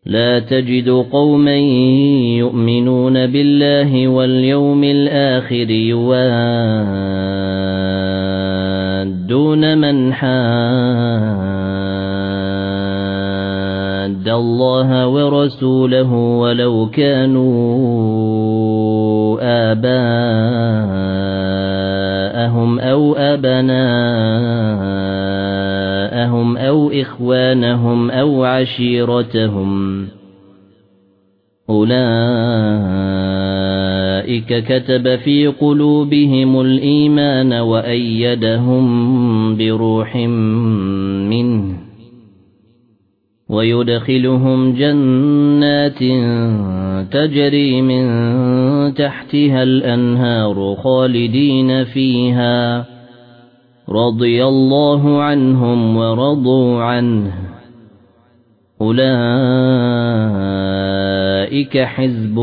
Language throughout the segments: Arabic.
لا تجد قوما يؤمنون بالله واليوم الآخر يوادون من حاد الله ورسوله ولو كانوا آباءهم أو أبناءهم أو إخوانهم أو عشيرتهم أولئك كتب في قلوبهم الإيمان وأيدهم بروح منه ويدخلهم جنات تجري من تحتها الأنهار خالدين فيها رضي الله عنهم ورضوا عنه أولئك حزب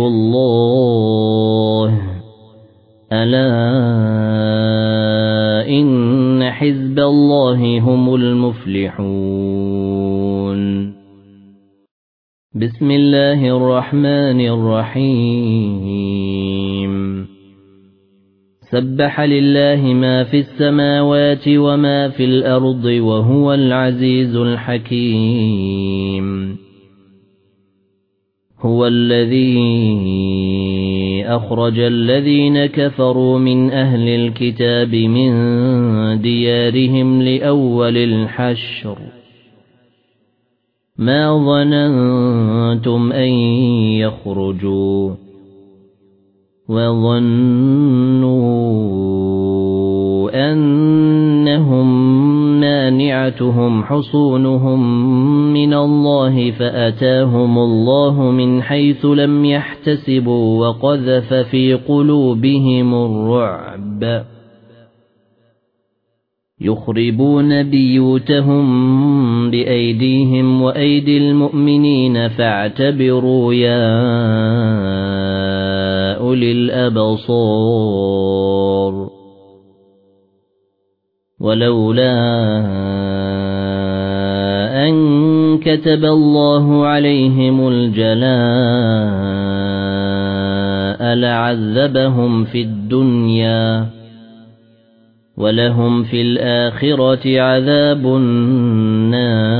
الله ألا إن حزب الله هم المفلحون بسم الله الرحمن الرحيم سبح لله ما في السماوات وما في الأرض وهو العزيز الحكيم هو الذي أخرج الذين كفروا من أهل الكتاب من ديارهم لأول الحشر ما ظننتم أن يخرجوا وظنوا أنهم مانعتهم حصونهم من الله فأتاهم الله من حيث لم يحتسبوا وقذف في قلوبهم الرعب يخربون بيوتهم بأيديهم وأيدي المؤمنين فاعتبروا يا أولي الأبصار ولولا أن كتب الله عليهم الجلاء لعذبهم في الدنيا ولهم في الآخرة عذاب النار